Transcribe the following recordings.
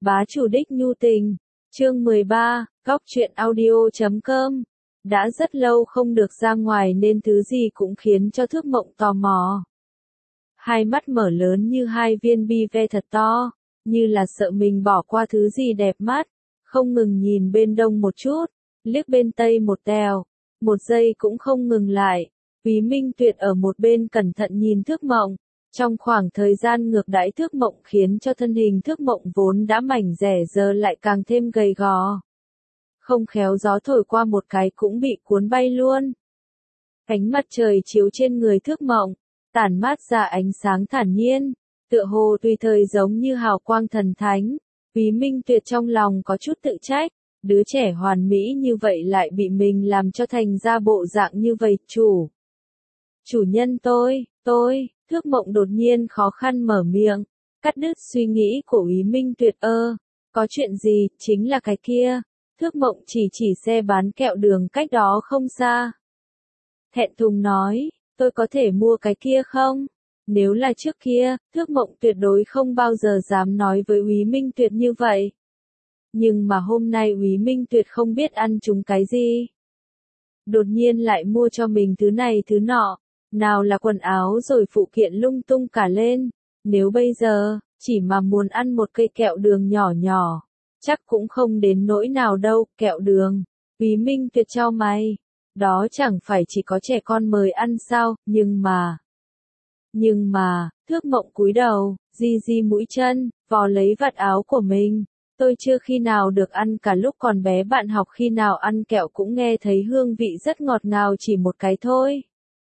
Bá chủ đích nhu tình. Chương 13, góc truyện audio.com. Đã rất lâu không được ra ngoài nên thứ gì cũng khiến cho Thước Mộng tò mò. Hai mắt mở lớn như hai viên bi ve thật to, như là sợ mình bỏ qua thứ gì đẹp mắt, không ngừng nhìn bên đông một chút, liếc bên tây một tèo, một giây cũng không ngừng lại. Úy Minh Tuyệt ở một bên cẩn thận nhìn Thước Mộng. Trong khoảng thời gian ngược đãi Thước Mộng khiến cho thân hình Thước Mộng vốn đã mảnh dẻ giờ lại càng thêm gầy gò. Không khéo gió thổi qua một cái cũng bị cuốn bay luôn. Ánh mặt trời chiếu trên người Thước Mộng, tản mát ra ánh sáng thản nhiên, tựa hồ tùy thời giống như hào quang thần thánh. Úy Minh Tuyệt trong lòng có chút tự trách, đứa trẻ hoàn mỹ như vậy lại bị mình làm cho thành ra bộ dạng như vậy. Chủ nhân tôi, Thước Mộng đột nhiên khó khăn mở miệng, cắt đứt suy nghĩ của Úy Minh Tuyệt. Có chuyện gì, chính là cái kia. Thước Mộng chỉ xe bán kẹo đường cách đó không xa. Thẹn thùng nói, tôi có thể mua cái kia không? Nếu là trước kia, Thước Mộng tuyệt đối không bao giờ dám nói với Úy Minh Tuyệt như vậy. Nhưng mà hôm nay Úy Minh Tuyệt không biết ăn chúng cái gì. Đột nhiên lại mua cho mình thứ này thứ nọ. Nào là quần áo rồi phụ kiện lung tung cả lên. Nếu bây giờ, chỉ mà muốn ăn một cây kẹo đường nhỏ nhỏ, chắc cũng không đến nỗi nào đâu. Kẹo đường. Úy Minh Tuyệt chau mày. Đó chẳng phải chỉ có trẻ con mời ăn sao, nhưng mà, Thước Mộng cúi đầu, di mũi chân, vò lấy vạt áo của mình. Tôi chưa khi nào được ăn cả lúc còn bé, bạn học khi nào ăn kẹo cũng nghe thấy hương vị rất ngọt ngào chỉ một cái thôi.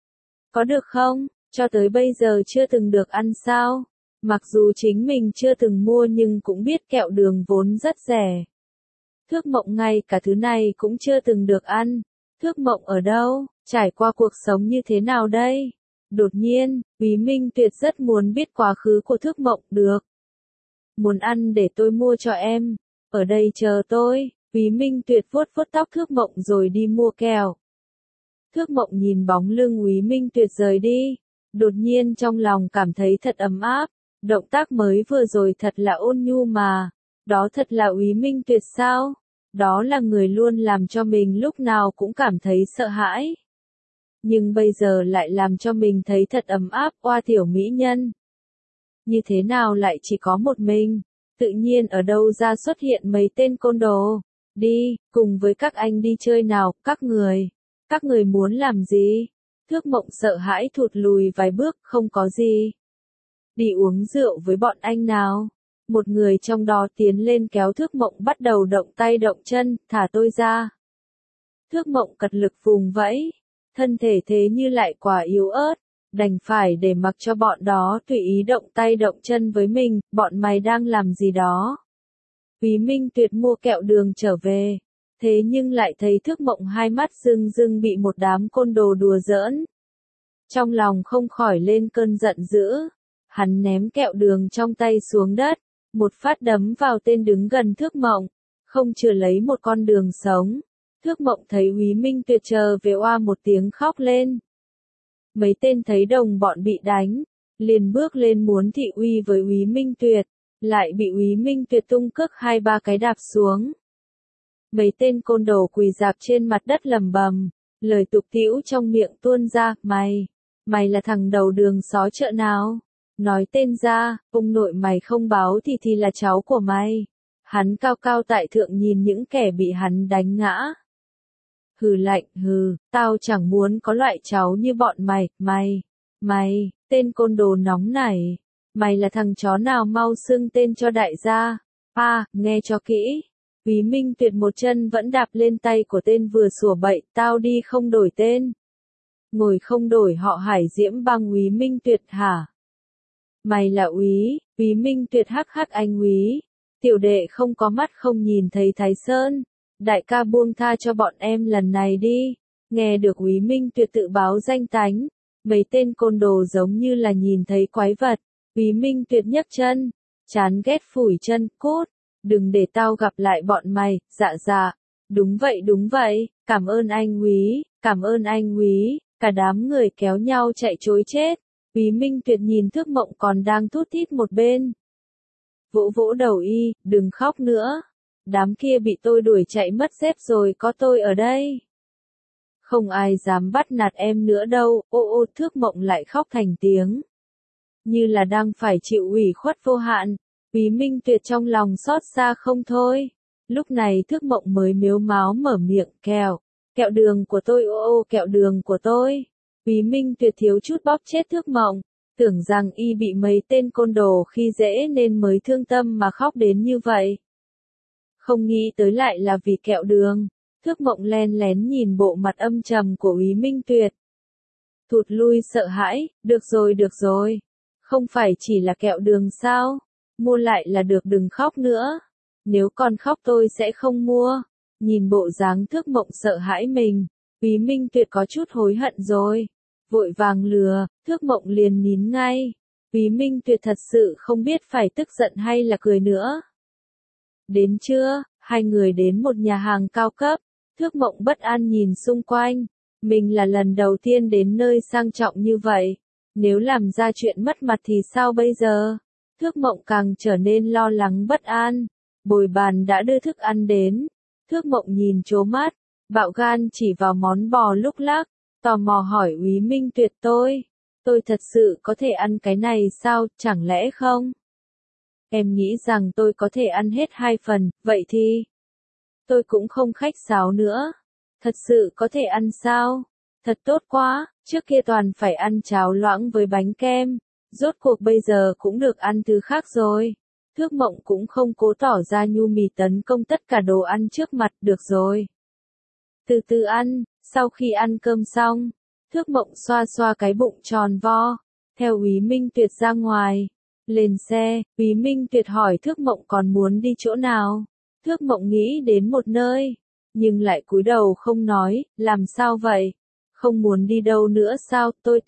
Có được không? Cho tới bây giờ chưa từng được ăn sao? Mặc dù chính mình chưa từng mua nhưng cũng biết kẹo đường vốn rất rẻ. Thước Mộng ngay cả thứ này cũng chưa từng được ăn. Thước Mộng ở đâu? Trải qua cuộc sống như thế nào đây? Đột nhiên, Úy Minh Tuyệt rất muốn biết quá khứ của Thước Mộng. Được. Muốn ăn để tôi mua cho em. Ở đây chờ tôi. Úy Minh Tuyệt vuốt tóc Thước Mộng rồi đi mua kẹo. Thước Mộng nhìn bóng lưng Úy Minh Tuyệt rời đi. Đột nhiên trong lòng cảm thấy thật ấm áp. Động tác mới vừa rồi thật là ôn nhu mà. Đó thật là Úy Minh Tuyệt sao? Đó là người luôn làm cho mình lúc nào cũng cảm thấy sợ hãi. Nhưng bây giờ lại làm cho mình thấy thật ấm áp. Oa tiểu mỹ nhân. Như thế nào lại chỉ có một mình? Tự nhiên ở đâu ra xuất hiện mấy tên côn đồ? Đi, cùng với các anh đi chơi nào, các người muốn làm gì? Thước Mộng sợ hãi thụt lùi vài bước. Không có gì. Đi uống rượu với bọn anh nào. Một người trong đó tiến lên kéo Thước Mộng bắt đầu động tay động chân. Thả tôi ra. Thước Mộng cật lực vùng vẫy. Thân thể thế như lại quả yếu ớt. Đành phải để mặc cho bọn đó tùy ý động tay động chân với mình. Bọn mày đang làm gì đó? Úy Minh Tuyệt mua kẹo đường trở về. Thế nhưng lại thấy Thước Mộng hai mắt rưng bị một đám côn đồ đùa giỡn. Trong lòng không khỏi lên cơn giận dữ. Hắn ném kẹo đường trong tay xuống đất. Một phát đấm vào tên đứng gần Thước Mộng. Không chừa lấy một con đường sống. Thước Mộng thấy Úy Minh Tuyệt chờ về oa một tiếng khóc lên. Mấy tên thấy đồng bọn bị đánh. Liền bước lên muốn thị uy với Úy Minh Tuyệt. Lại bị Úy Minh Tuyệt tung cước 2-3 cái đạp xuống. Mấy tên côn đồ quỳ rạp trên mặt đất lầm bầm. Lời tục tĩu trong miệng tuôn ra. Mày là thằng đầu đường xó chợ nào? Nói tên ra, ông nội mày không báo thì là cháu của mày. Hắn cao cao tại thượng nhìn những kẻ bị hắn đánh ngã. Hừ lạnh, tao chẳng muốn có loại cháu như bọn mày, tên côn đồ nóng nảy. Mày là thằng chó nào, mau xưng tên cho đại gia. Nghe cho kỹ. Úy Minh Tuyệt một chân vẫn đạp lên tay của tên vừa sủa bậy. Tao đi không đổi tên. Ngồi không đổi họ Hải Diễm Bang. Úy Minh Tuyệt hả? Mày là Úy Minh Tuyệt. Hắc anh Úy. Tiểu đệ không có mắt không nhìn thấy Thái Sơn. Đại ca buông tha cho bọn em lần này đi. Nghe được Úy Minh Tuyệt tự báo danh tánh. Mấy tên côn đồ giống như là nhìn thấy quái vật. Úy Minh Tuyệt nhấc chân. Chán ghét phủi chân. Cút. Đừng để tao gặp lại bọn mày. Dạ. Đúng vậy. Cảm ơn anh Úy. Cả đám người kéo nhau chạy trối chết. Úy Minh Tuyệt nhìn Thước Mộng còn đang thút thít một bên. vỗ vỗ đầu y, đừng khóc nữa. Đám kia bị tôi đuổi chạy mất dép rồi, có tôi ở đây. Không ai dám bắt nạt em nữa đâu. Ô ô, Thước Mộng lại khóc thành tiếng, như là đang phải chịu ủy khuất vô hạn. Úy Minh Tuyệt trong lòng xót xa không thôi. Lúc này Thước Mộng mới mếu máo mở miệng, kẹo đường của tôi, ô ô, kẹo đường của tôi. Úy Minh Tuyệt thiếu chút bóp chết Thước Mộng, tưởng rằng y bị mấy tên côn đồ khi dễ nên mới thương tâm mà khóc đến như vậy. Không nghĩ tới lại là vì kẹo đường. Thước Mộng len lén nhìn bộ mặt âm trầm của Úy Minh Tuyệt, thụt lui sợ hãi. Được rồi, không phải chỉ là kẹo đường sao, mua lại là được, đừng khóc nữa. Nếu con khóc tôi sẽ không mua. Nhìn bộ dáng Thước Mộng sợ hãi mình, Úy Minh Tuyệt có chút hối hận rồi, vội vàng lừa. Thước Mộng liền nín ngay. Úy Minh Tuyệt thật sự không biết phải tức giận hay là cười nữa. Đến trưa, hai người đến một nhà hàng cao cấp. Thước Mộng bất an nhìn xung quanh, mình là lần đầu tiên đến nơi sang trọng như vậy, nếu làm ra chuyện mất mặt thì sao bây giờ? Thước Mộng càng trở nên lo lắng bất an. Bồi bàn đã đưa thức ăn đến. Thước Mộng nhìn trố mắt, bạo gan chỉ vào món bò lúc lắc, tò mò hỏi Úy Minh Tuyệt, tôi thật sự có thể ăn cái này sao, chẳng lẽ không? Em nghĩ rằng tôi có thể ăn hết 2 phần, vậy thì tôi cũng không khách sáo nữa. Thật sự có thể ăn sao? Thật tốt quá, trước kia toàn phải ăn cháo loãng với bánh kem, rốt cuộc bây giờ cũng được ăn thứ khác rồi. Thước Mộng cũng không cố tỏ ra nhu mì tấn công tất cả đồ ăn trước mặt, được rồi. Từ từ ăn. Sau khi ăn cơm xong, Thước Mộng xoa xoa cái bụng tròn vo, theo Úy Minh Tuyệt ra ngoài. Lên xe, Úy Minh Tuyệt hỏi Thước Mộng còn muốn đi chỗ nào. Thước Mộng nghĩ đến một nơi, nhưng lại cúi đầu không nói. Làm sao vậy? Không muốn đi đâu nữa sao? Tôi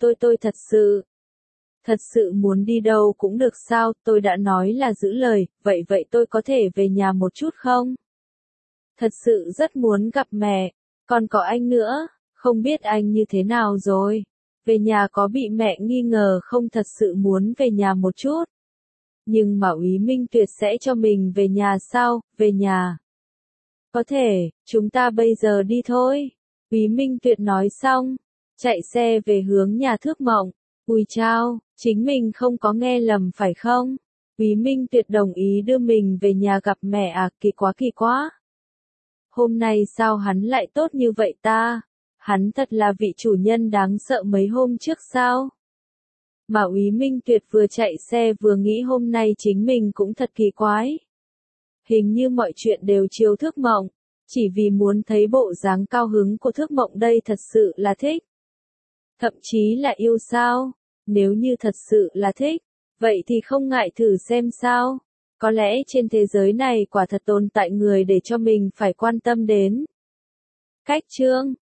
thật sự muốn đi đâu cũng được sao? Tôi đã nói là giữ lời, vậy tôi có thể về nhà một chút không? Thật sự rất muốn gặp mẹ, còn có anh nữa, không biết anh như thế nào rồi? Về nhà có bị mẹ nghi ngờ không? Thật sự muốn về nhà một chút. Nhưng mà Úy Minh Tuyệt sẽ cho mình về nhà sao? Về nhà? Có thể, chúng ta bây giờ đi thôi. Úy Minh Tuyệt nói xong, chạy xe về hướng nhà Thước Mộng. Ui chao, chính mình không có nghe lầm phải không? Úy Minh Tuyệt đồng ý đưa mình về nhà gặp mẹ à? Kỳ quá. Hôm nay sao hắn lại tốt như vậy ta? Hắn thật là vị chủ nhân đáng sợ mấy hôm trước sao? Mà Úy Minh Tuyệt vừa chạy xe vừa nghĩ hôm nay chính mình cũng thật kỳ quái. Hình như mọi chuyện đều chiều Thước Mộng, chỉ vì muốn thấy bộ dáng cao hứng của Thước Mộng đây, thật sự là thích. Thậm chí là yêu sao? Nếu như thật sự là thích, vậy thì không ngại thử xem sao? Có lẽ trên thế giới này quả thật tồn tại người để cho mình phải quan tâm đến. Cách chương